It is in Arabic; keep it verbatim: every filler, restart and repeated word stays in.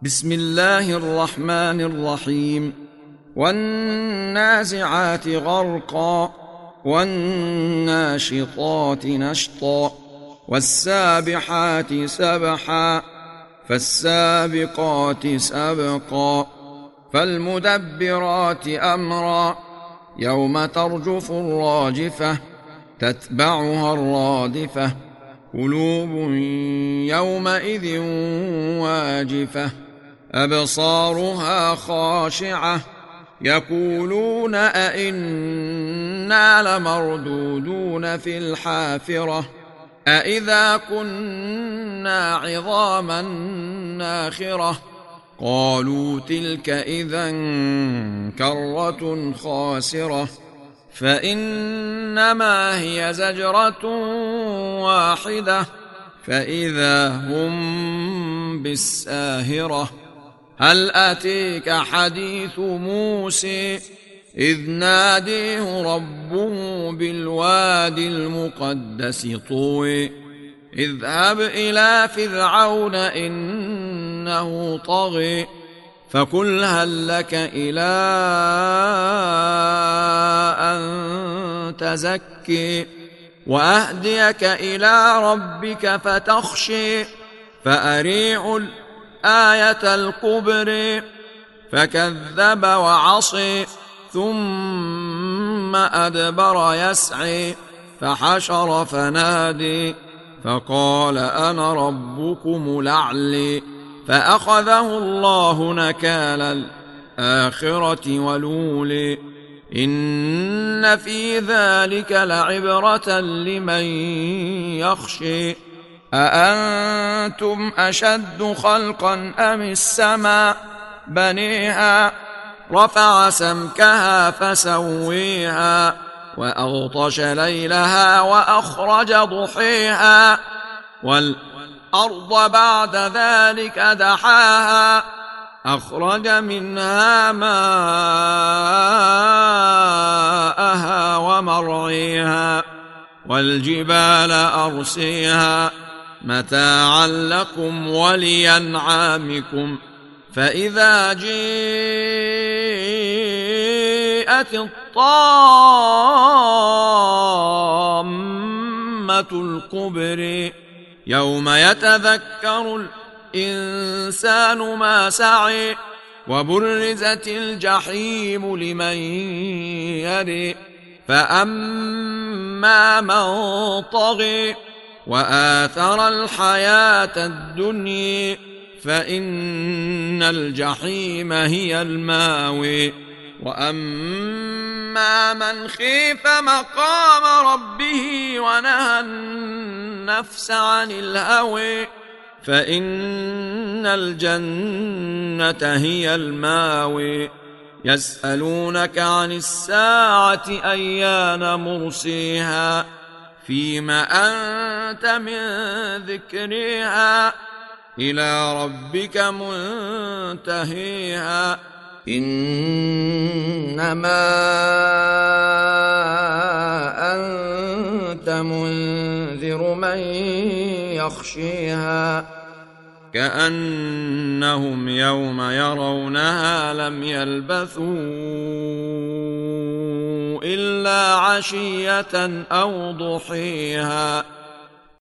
بسم الله الرحمن الرحيم. والنازعات غرقا والناشطات نشطا والسابحات سبحا فالسابقات سبقا فالمدبرات أمرا يوم ترجف الراجفة تتبعها الرادفة قلوب يومئذ واجفة أبصارها خاشعة يقولون أئنا لمردودون في الحافرة أئذا كنا عظاما ناخرة قالوا تلك إذا كرة خاسرة فإنما هي زجرة واحدة فإذا هم بالساهرة هل أتيك حديث موسى إذ ناديه ربه بالوادي المقدس طوى اذهب إلى فرعون إنه طغى فقل هل لك إلى أن تزكي وأهديك إلى ربك فتخشي فأريع الآية الكبرى فكذب وعصي ثم أدبر يسعي فحشر فنادي فقال أنا ربكم الأعلى فأخذه الله نكال الآخرة والأولى إن في ذلك لعبرة لمن يخشى أأنتم أشد خلقا أم السماء بنيها رفع سمكها فسويها وأغطش ليلها وأخرج ضحيها والأرض بعد ذلك دحاها أخرج منها ماءها ومرعيها والجبال أرسيها متاعا لكم ولأنعامكم فإذا جاءت الطامة الكبرى يوم يتذكر الإنسان ما سعى وبرزت الجحيم لمن يرى فأما من طغى وآثر الحياة الدنيا فإن الجحيم هي الماوى وأما من خيف مقام ربه ونهى النفس عن الهوى فإن الجنة هي الماوى يسألونك عن الساعة أيان مرسيها فيما أنت من ذكرها إلى ربك منتهيها إنما أنت منذر من يخشيها كأنهم يوم يرونها لم يلبثوا إلا عشية أو ضحيها